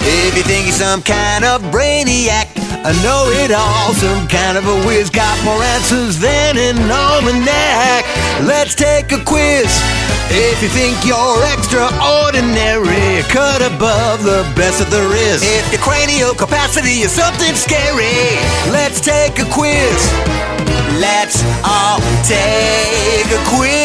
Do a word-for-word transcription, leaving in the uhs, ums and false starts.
If you think you're some kind of brainiac, a know-it-all, some kind of a whiz, got more answers than an almanac. Let's take a quiz. If you think you're extraordinary, cut above the best that there is. If your cranial capacity is something scary, let's take a quiz. Let's all take a quiz.